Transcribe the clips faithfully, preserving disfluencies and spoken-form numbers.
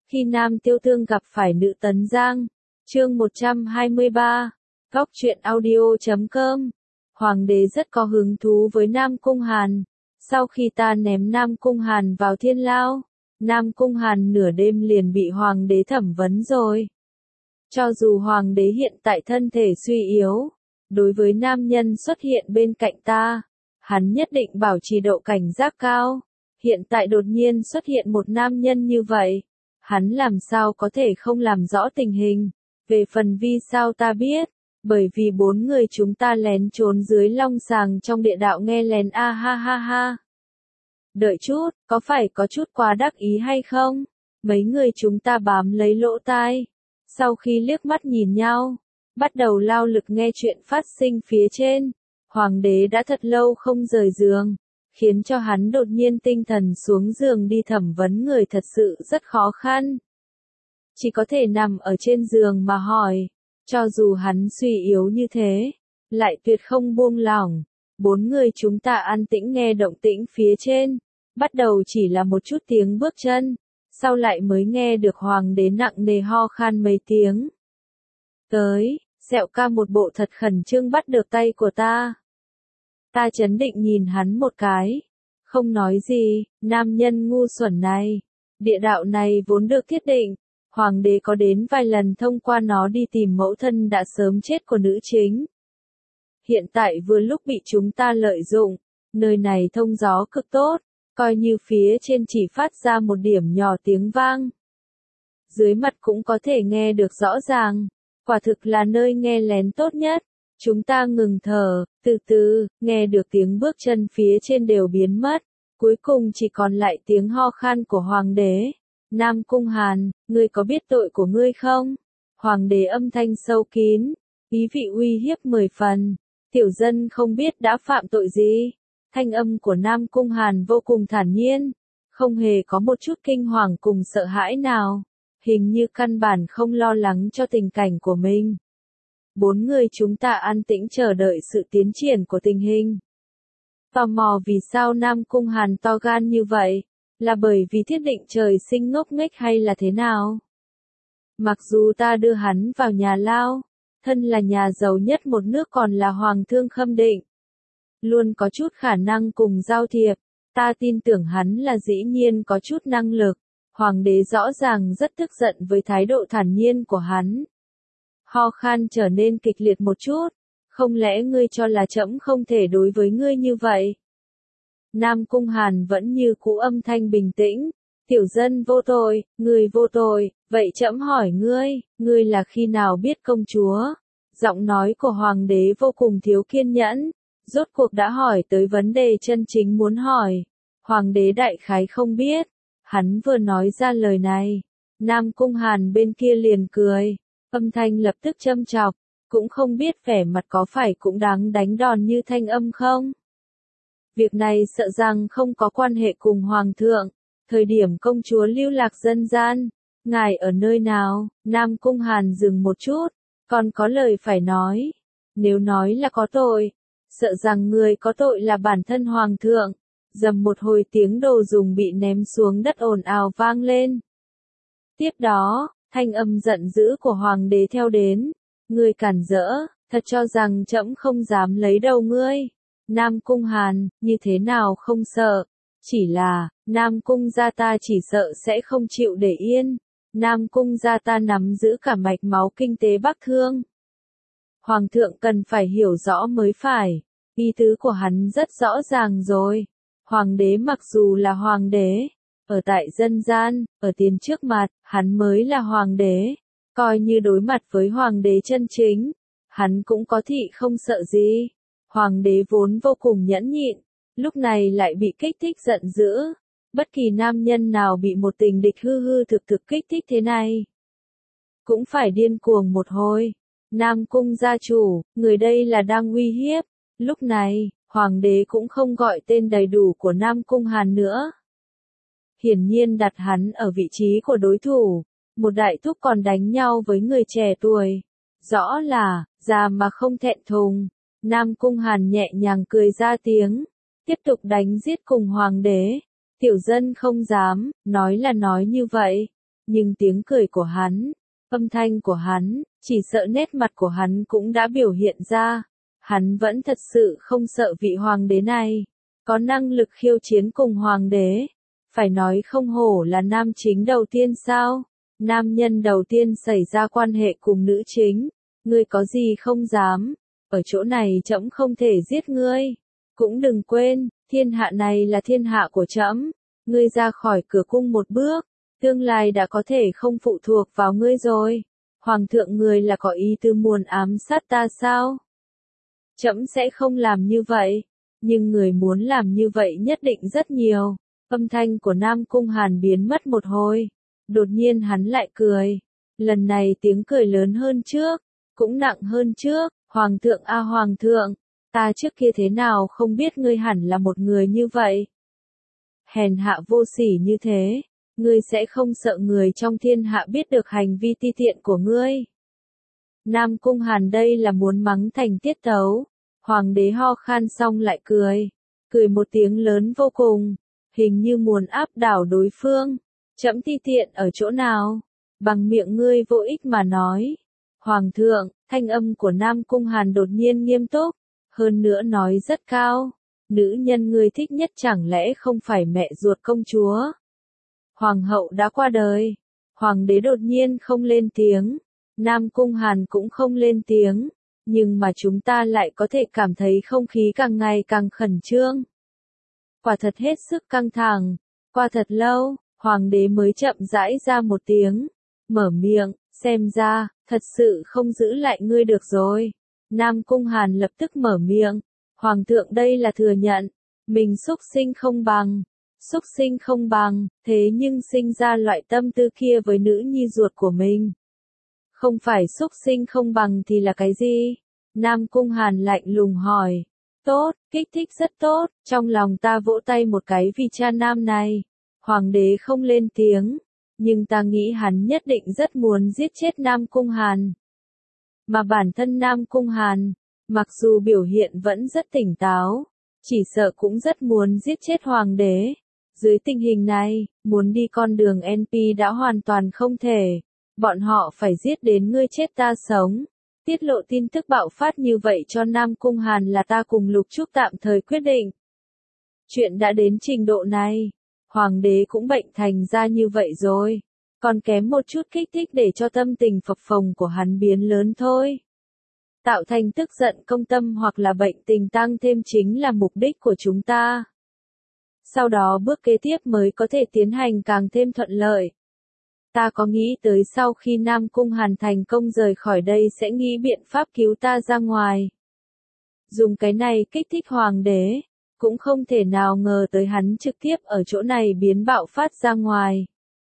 Khi Nam Tiêu Tương gặp phải nữ tấn giang. Chương một trăm hai mươi ba. Góc truyện audio chấm com. Hoàng đế rất có hứng thú với Nam Cung Hàn. Sau khi ta ném Nam Cung Hàn vào thiên lao, Nam Cung Hàn nửa đêm liền bị hoàng đế thẩm vấn rồi. Cho dù hoàng đế hiện tại thân thể suy yếu, đối với nam nhân xuất hiện bên cạnh ta, hắn nhất định bảo trì độ cảnh giác cao. Hiện tại đột nhiên xuất hiện một nam nhân như vậy, hắn làm sao có thể không làm rõ tình hình. Về phần vì sao ta biết, bởi vì bốn người chúng ta lén trốn dưới long sàng trong địa đạo nghe lén a ha ha ha. Đợi chút, có phải có chút quá đắc ý hay không? Mấy người chúng ta bám lấy lỗ tai. Sau khi liếc mắt nhìn nhau, bắt đầu lao lực nghe chuyện phát sinh phía trên. Hoàng đế đã thật lâu không rời giường, khiến cho hắn đột nhiên tinh thần xuống giường đi thẩm vấn người thật sự rất khó khăn. Chỉ có thể nằm ở trên giường mà hỏi, cho dù hắn suy yếu như thế, lại tuyệt không buông lỏng. Bốn người chúng ta an tĩnh nghe động tĩnh phía trên, bắt đầu chỉ là một chút tiếng bước chân, sau lại mới nghe được hoàng đế nặng nề ho khan mấy tiếng. Tới, Sẹo Ca một bộ thật khẩn trương bắt được tay của ta. Ta chấn định nhìn hắn một cái, không nói gì. Nam nhân ngu xuẩn này, địa đạo này vốn được thiết định, hoàng đế có đến vài lần thông qua nó đi tìm mẫu thân đã sớm chết của nữ chính. Hiện tại vừa lúc bị chúng ta lợi dụng, nơi này thông gió cực tốt, coi như phía trên chỉ phát ra một điểm nhỏ tiếng vang, dưới mặt cũng có thể nghe được rõ ràng, quả thực là nơi nghe lén tốt nhất. Chúng ta ngừng thở, từ từ, nghe được tiếng bước chân phía trên đều biến mất, cuối cùng chỉ còn lại tiếng ho khan của hoàng đế. Nam Cung Hàn, ngươi có biết tội của ngươi không? Hoàng đế âm thanh sâu kín, ý vị uy hiếp mười phần. Tiểu dân không biết đã phạm tội gì. Thanh âm của Nam Cung Hàn vô cùng thản nhiên, không hề có một chút kinh hoàng cùng sợ hãi nào, hình như căn bản không lo lắng cho tình cảnh của mình. Bốn người chúng ta an tĩnh chờ đợi sự tiến triển của tình hình. Tò mò vì sao Nam Cung Hàn to gan như vậy, là bởi vì thiết định trời sinh ngốc nghếch hay là thế nào? Mặc dù ta đưa hắn vào nhà lao, thân là nhà giàu nhất một nước còn là hoàng thương Khâm Định, luôn có chút khả năng cùng giao thiệp, ta tin tưởng hắn là dĩ nhiên có chút năng lực. Hoàng đế rõ ràng rất tức giận với thái độ thản nhiên của hắn. Ho khan trở nên kịch liệt một chút, không lẽ ngươi cho là trẫm không thể đối với ngươi như vậy? Nam Cung Hàn vẫn như cũ âm thanh bình tĩnh, tiểu dân vô tội, ngươi vô tội, vậy trẫm hỏi ngươi, ngươi là khi nào biết công chúa? Giọng nói của hoàng đế vô cùng thiếu kiên nhẫn, rốt cuộc đã hỏi tới vấn đề chân chính muốn hỏi. Hoàng đế đại khái không biết, hắn vừa nói ra lời này, Nam Cung Hàn bên kia liền cười, âm thanh lập tức châm chọc, cũng không biết vẻ mặt có phải cũng đáng đánh đòn như thanh âm không? Việc này sợ rằng không có quan hệ cùng hoàng thượng, thời điểm công chúa lưu lạc dân gian, ngài ở nơi nào? Nam Cung Hàn dừng một chút, còn có lời phải nói, nếu nói là có tội, sợ rằng người có tội là bản thân hoàng thượng. Dầm một hồi tiếng đồ dùng bị ném xuống đất ồn ào vang lên. Tiếp đó, thanh âm giận dữ của hoàng đế theo đến. Ngươi cản rỡ, thật cho rằng trẫm không dám lấy đầu ngươi. Nam Cung Hàn, như thế nào không sợ? Chỉ là, Nam Cung gia ta chỉ sợ sẽ không chịu để yên. Nam Cung gia ta nắm giữ cả mạch máu kinh tế Bắc Thương. Hoàng thượng cần phải hiểu rõ mới phải. Ý tứ của hắn rất rõ ràng rồi. Hoàng đế mặc dù là hoàng đế, ở tại dân gian, ở tiền trước mặt, hắn mới là hoàng đế. Coi như đối mặt với hoàng đế chân chính, hắn cũng có thị không sợ gì. Hoàng đế vốn vô cùng nhẫn nhịn, lúc này lại bị kích thích giận dữ. Bất kỳ nam nhân nào bị một tình địch hư hư thực thực kích thích thế này, cũng phải điên cuồng một hồi. Nam Cung gia chủ, người đây là đang uy hiếp. Lúc này, hoàng đế cũng không gọi tên đầy đủ của Nam Cung Hàn nữa. Hiển nhiên đặt hắn ở vị trí của đối thủ, một đại thúc còn đánh nhau với người trẻ tuổi. Rõ là, già mà không thẹn thùng. Nam Cung Hàn nhẹ nhàng cười ra tiếng, tiếp tục đánh giết cùng hoàng đế. Tiểu dân không dám, nói là nói như vậy, nhưng tiếng cười của hắn, âm thanh của hắn, chỉ sợ nét mặt của hắn cũng đã biểu hiện ra. Hắn vẫn thật sự không sợ vị hoàng đế này, có năng lực khiêu chiến cùng hoàng đế. Phải nói không hổ là nam chính đầu tiên sao? Nam nhân đầu tiên xảy ra quan hệ cùng nữ chính. Ngươi có gì không dám? Ở chỗ này trẫm không thể giết ngươi. Cũng đừng quên, thiên hạ này là thiên hạ của trẫm. Ngươi ra khỏi cửa cung một bước, tương lai đã có thể không phụ thuộc vào ngươi rồi. Hoàng thượng người là có ý tư muốn ám sát ta sao? Trẫm sẽ không làm như vậy, nhưng người muốn làm như vậy nhất định rất nhiều. Âm thanh của Nam Cung Hàn biến mất một hồi, đột nhiên hắn lại cười. Lần này tiếng cười lớn hơn trước, cũng nặng hơn trước. Hoàng thượng a hoàng thượng, ta trước kia thế nào không biết ngươi hẳn là một người như vậy. Hèn hạ vô sỉ như thế, ngươi sẽ không sợ người trong thiên hạ biết được hành vi ti tiện của ngươi. Nam Cung Hàn đây là muốn mắng thành tiết tấu. Hoàng đế ho khan xong lại cười, cười một tiếng lớn vô cùng, hình như muốn áp đảo đối phương. Trẫm ti tiện ở chỗ nào? Bằng miệng ngươi vô ích mà nói. Hoàng thượng, thanh âm của Nam Cung Hàn đột nhiên nghiêm túc, hơn nữa nói rất cao. Nữ nhân ngươi thích nhất chẳng lẽ không phải mẹ ruột công chúa? Hoàng hậu đã qua đời. Hoàng đế đột nhiên không lên tiếng. Nam Cung Hàn cũng không lên tiếng. Nhưng mà chúng ta lại có thể cảm thấy không khí càng ngày càng khẩn trương. Quả thật hết sức căng thẳng. Qua thật lâu, hoàng đế mới chậm rãi ra một tiếng. Mở miệng, xem ra, thật sự không giữ lại ngươi được rồi. Nam Cung Hàn lập tức mở miệng. Hoàng thượng đây là thừa nhận. Mình xúc sinh không bằng. Xúc sinh không bằng, thế nhưng sinh ra loại tâm tư kia với nữ nhi ruột của mình. Không phải xúc sinh không bằng thì là cái gì? Nam Cung Hàn lạnh lùng hỏi. Tốt, kích thích rất tốt, trong lòng ta vỗ tay một cái vì cha nam này. Hoàng đế không lên tiếng, nhưng ta nghĩ hắn nhất định rất muốn giết chết Nam Cung Hàn. Mà bản thân Nam Cung Hàn, mặc dù biểu hiện vẫn rất tỉnh táo, chỉ sợ cũng rất muốn giết chết hoàng đế. Dưới tình hình này, muốn đi con đường en pê đã hoàn toàn không thể. Bọn họ phải giết đến ngươi chết ta sống. Tiết lộ tin tức bạo phát như vậy cho Nam Cung Hàn là ta cùng Lục Trúc tạm thời quyết định. Chuyện đã đến trình độ này, hoàng đế cũng bệnh thành ra như vậy rồi. Còn kém một chút kích thích để cho tâm tình phập phồng của hắn biến lớn thôi. Tạo thành tức giận công tâm hoặc là bệnh tình tăng thêm chính là mục đích của chúng ta. Sau đó bước kế tiếp mới có thể tiến hành càng thêm thuận lợi. Ta có nghĩ tới sau khi Nam Cung Hàn thành công rời khỏi đây sẽ nghĩ biện pháp cứu ta ra ngoài. Dùng cái này kích thích hoàng đế, cũng không thể nào ngờ tới hắn trực tiếp ở chỗ này biến bạo phát ra ngoài.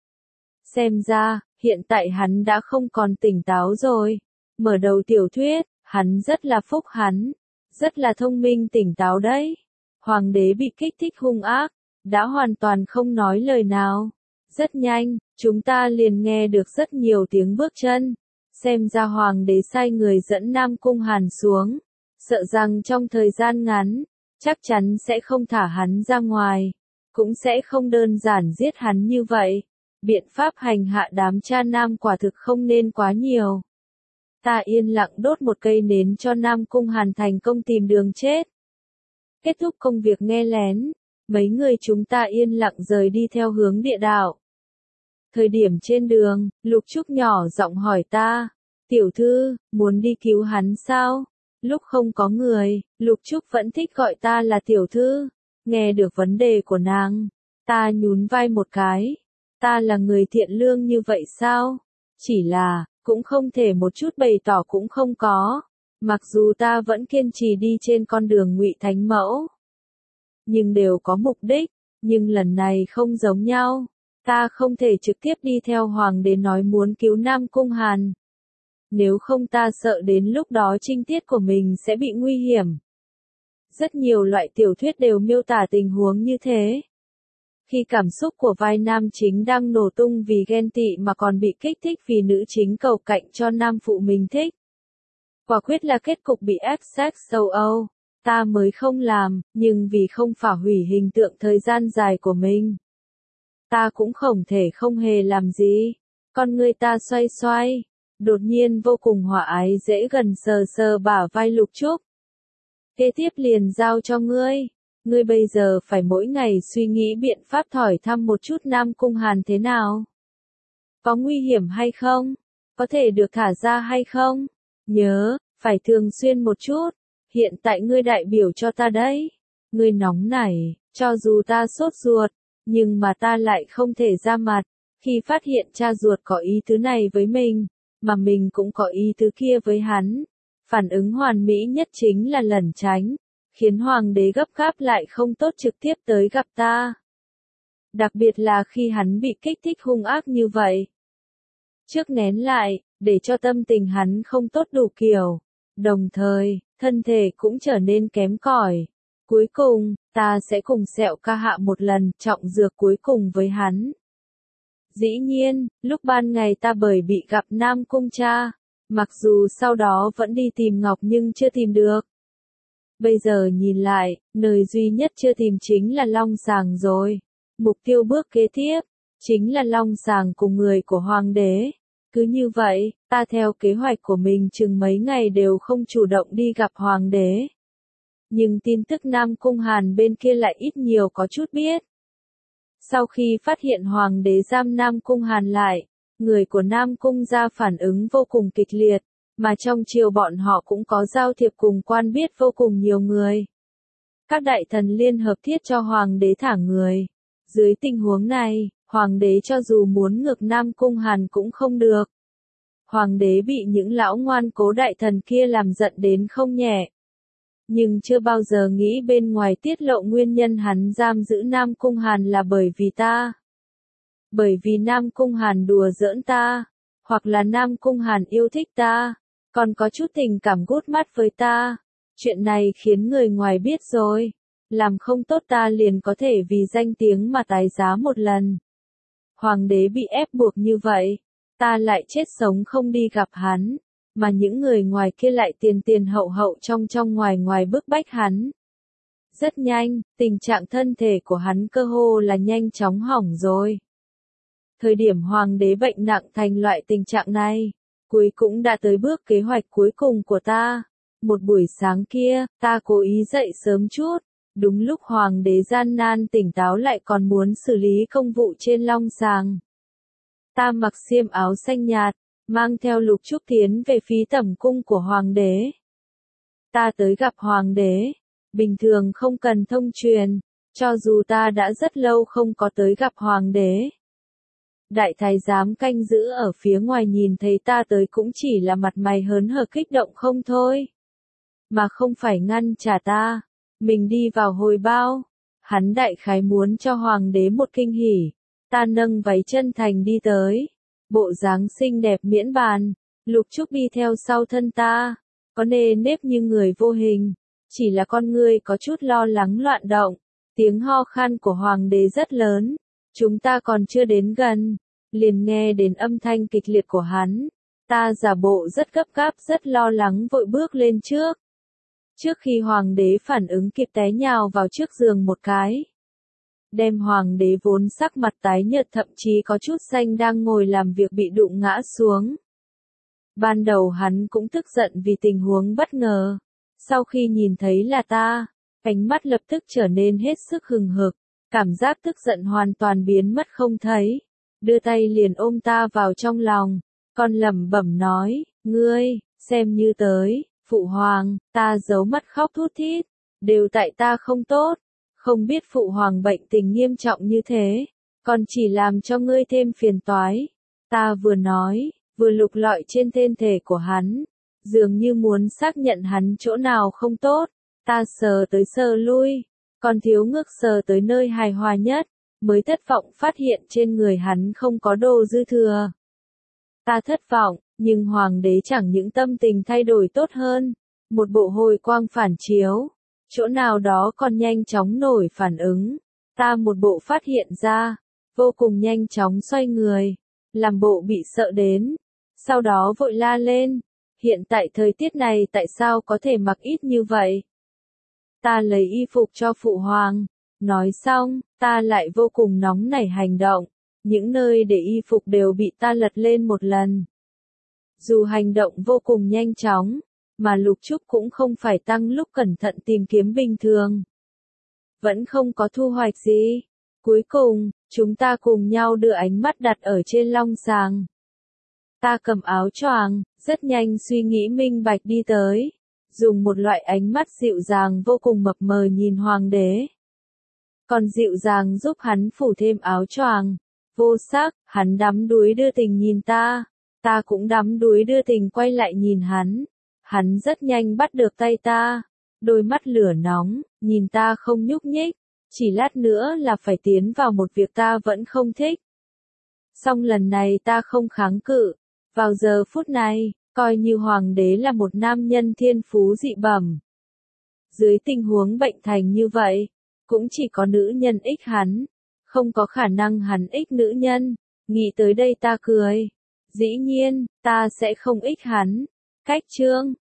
Xem ra, hiện tại hắn đã không còn tỉnh táo rồi. Mở đầu tiểu thuyết, hắn rất là phúc hắn, rất là thông minh tỉnh táo đấy. Hoàng đế bị kích thích hung ác, đã hoàn toàn không nói lời nào. Rất nhanh, chúng ta liền nghe được rất nhiều tiếng bước chân. Xem ra hoàng đế sai người dẫn Nam Cung Hàn xuống. Sợ rằng trong thời gian ngắn, chắc chắn sẽ không thả hắn ra ngoài. Cũng sẽ không đơn giản giết hắn như vậy. Biện pháp hành hạ đám cha nam quả thực không nên quá nhiều. Ta yên lặng đốt một cây nến cho Nam Cung Hàn thành công tìm đường chết. Kết thúc công việc nghe lén, mấy người chúng ta yên lặng rời đi theo hướng địa đạo. Thời điểm trên đường, Lục Trúc nhỏ giọng hỏi ta, tiểu thư, muốn đi cứu hắn sao? Lúc không có người, Lục Trúc vẫn thích gọi ta là tiểu thư. Nghe được vấn đề của nàng, ta nhún vai một cái. Ta là người thiện lương như vậy sao? Chỉ là, cũng không thể một chút bày tỏ cũng không có. Mặc dù ta vẫn kiên trì đi trên con đường ngụy thánh mẫu, nhưng đều có mục đích, nhưng lần này không giống nhau. Ta không thể trực tiếp đi theo hoàng đế nói muốn cứu Nam Cung Hàn. Nếu không ta sợ đến lúc đó trinh tiết của mình sẽ bị nguy hiểm. Rất nhiều loại tiểu thuyết đều miêu tả tình huống như thế. Khi cảm xúc của vai nam chính đang nổ tung vì ghen tị mà còn bị kích thích vì nữ chính cầu cạnh cho nam phụ mình thích. Quả quyết là kết cục bị ép sex châu Âu. Ta mới không làm, nhưng vì không phá hủy hình tượng thời gian dài của mình. Ta cũng không thể không hề làm gì. Con ngươi ta xoay xoay, đột nhiên vô cùng hòa ái dễ gần sờ sờ bả vai Lục Trúc. Kế tiếp liền giao cho ngươi, ngươi bây giờ phải mỗi ngày suy nghĩ biện pháp hỏi thăm một chút Nam Cung Hàn thế nào. Có nguy hiểm hay không? Có thể được thả ra hay không? Nhớ, phải thường xuyên một chút, hiện tại ngươi đại biểu cho ta đấy. Ngươi nóng nảy, cho dù ta sốt ruột, nhưng mà ta lại không thể ra mặt, khi phát hiện cha ruột có ý tứ này với mình, mà mình cũng có ý tứ kia với hắn. Phản ứng hoàn mỹ nhất chính là lẩn tránh, khiến hoàng đế gấp gáp lại không tốt trực tiếp tới gặp ta. Đặc biệt là khi hắn bị kích thích hung ác như vậy. Trước nén lại, để cho tâm tình hắn không tốt đủ kiểu, đồng thời, thân thể cũng trở nên kém cỏi. Cuối cùng, ta sẽ cùng Sẹo ca hạ một lần trọng dược cuối cùng với hắn. Dĩ nhiên, lúc ban ngày ta bởi bị gặp Nam Cung cha, mặc dù sau đó vẫn đi tìm Ngọc nhưng chưa tìm được. Bây giờ nhìn lại, nơi duy nhất chưa tìm chính là Long Sàng rồi. Mục tiêu bước kế tiếp, chính là Long Sàng cùng người của Hoàng đế. Cứ như vậy, ta theo kế hoạch của mình chừng mấy ngày đều không chủ động đi gặp Hoàng đế. Nhưng tin tức Nam Cung Hàn bên kia lại ít nhiều có chút biết. Sau khi phát hiện Hoàng đế giam Nam Cung Hàn lại, người của Nam Cung ra phản ứng vô cùng kịch liệt, mà trong triều bọn họ cũng có giao thiệp cùng quan biết vô cùng nhiều người. Các đại thần liên hợp thiết cho Hoàng đế thả người. Dưới tình huống này, Hoàng đế cho dù muốn ngược Nam Cung Hàn cũng không được. Hoàng đế bị những lão ngoan cố đại thần kia làm giận đến không nhẹ. Nhưng chưa bao giờ nghĩ bên ngoài tiết lộ nguyên nhân hắn giam giữ Nam Cung Hàn là bởi vì ta. Bởi vì Nam Cung Hàn đùa giỡn ta, hoặc là Nam Cung Hàn yêu thích ta, còn có chút tình cảm gút mắt với ta. Chuyện này khiến người ngoài biết rồi, làm không tốt ta liền có thể vì danh tiếng mà tái giá một lần. Hoàng đế bị ép buộc như vậy, ta lại chết sống không đi gặp hắn, mà những người ngoài kia lại tiền tiền hậu hậu trong trong ngoài ngoài bức bách hắn. Rất nhanh, tình trạng thân thể của hắn cơ hồ là nhanh chóng hỏng rồi. Thời điểm hoàng đế bệnh nặng thành loại tình trạng này, cuối cũng đã tới bước kế hoạch cuối cùng của ta. Một buổi sáng kia, ta cố ý dậy sớm chút, đúng lúc hoàng đế gian nan tỉnh táo lại còn muốn xử lý công vụ trên Long Sàng. Ta mặc xiêm áo xanh nhạt, mang theo Lục Trúc tiến về phía tẩm cung của hoàng đế. Ta tới gặp hoàng đế, bình thường không cần thông truyền, cho dù ta đã rất lâu không có tới gặp hoàng đế. Đại thái giám canh giữ ở phía ngoài nhìn thấy ta tới cũng chỉ là mặt mày hớn hở kích động không thôi. Mà không phải ngăn trả ta, mình đi vào hồi bao, hắn đại khái muốn cho hoàng đế một kinh hỉ. Ta nâng váy chân thành đi tới, bộ dáng xinh đẹp miễn bàn, Lục Trúc đi theo sau thân ta, có nề nếp như người vô hình, chỉ là con ngươi có chút lo lắng loạn động, tiếng ho khan của hoàng đế rất lớn, chúng ta còn chưa đến gần, liền nghe đến âm thanh kịch liệt của hắn, ta giả bộ rất gấp gáp rất lo lắng vội bước lên trước. Trước khi hoàng đế phản ứng kịp té nhào vào trước giường một cái. Đem hoàng đế vốn sắc mặt tái nhợt thậm chí có chút xanh đang ngồi làm việc bị đụng ngã xuống. Ban đầu hắn cũng tức giận vì tình huống bất ngờ. Sau khi nhìn thấy là ta, ánh mắt lập tức trở nên hết sức hừng hực, cảm giác tức giận hoàn toàn biến mất không thấy. Đưa tay liền ôm ta vào trong lòng, còn lẩm bẩm nói, ngươi, xem như tới, phụ hoàng, ta giấu mắt khóc thút thít, đều tại ta không tốt. Không biết phụ hoàng bệnh tình nghiêm trọng như thế, còn chỉ làm cho ngươi thêm phiền toái. Ta vừa nói, vừa lục lọi trên thân thể của hắn, dường như muốn xác nhận hắn chỗ nào không tốt. Ta sờ tới sờ lui, còn thiếu ngước sờ tới nơi hài hòa nhất, mới thất vọng phát hiện trên người hắn không có đồ dư thừa. Ta thất vọng, nhưng hoàng đế chẳng những tâm tình thay đổi tốt hơn, một bộ hồi quang phản chiếu. Chỗ nào đó còn nhanh chóng nổi phản ứng, ta một bộ phát hiện ra, vô cùng nhanh chóng xoay người, làm bộ bị sợ đến, sau đó vội la lên, hiện tại thời tiết này tại sao có thể mặc ít như vậy? Ta lấy y phục cho phụ hoàng, nói xong, ta lại vô cùng nóng nảy hành động, những nơi để y phục đều bị ta lật lên một lần. Dù hành động vô cùng nhanh chóng, mà Lục Trúc cũng không phải tăng lúc cẩn thận tìm kiếm bình thường. Vẫn không có thu hoạch gì. Cuối cùng, chúng ta cùng nhau đưa ánh mắt đặt ở trên long sàng. Ta cầm áo choàng, rất nhanh suy nghĩ minh bạch đi tới, dùng một loại ánh mắt dịu dàng vô cùng mập mờ nhìn hoàng đế. Còn dịu dàng giúp hắn phủ thêm áo choàng. Vô sắc, hắn đắm đuối đưa tình nhìn ta, ta cũng đắm đuối đưa tình quay lại nhìn hắn. Hắn rất nhanh bắt được tay ta, đôi mắt lửa nóng, nhìn ta không nhúc nhích, chỉ lát nữa là phải tiến vào một việc ta vẫn không thích. Song lần này ta không kháng cự, vào giờ phút này, coi như hoàng đế là một nam nhân thiên phú dị bẩm. Dưới tình huống bệnh thành như vậy, cũng chỉ có nữ nhân ích hắn, không có khả năng hắn ích nữ nhân. Nghĩ tới đây ta cười. Dĩ nhiên, ta sẽ không ích hắn. Cách chương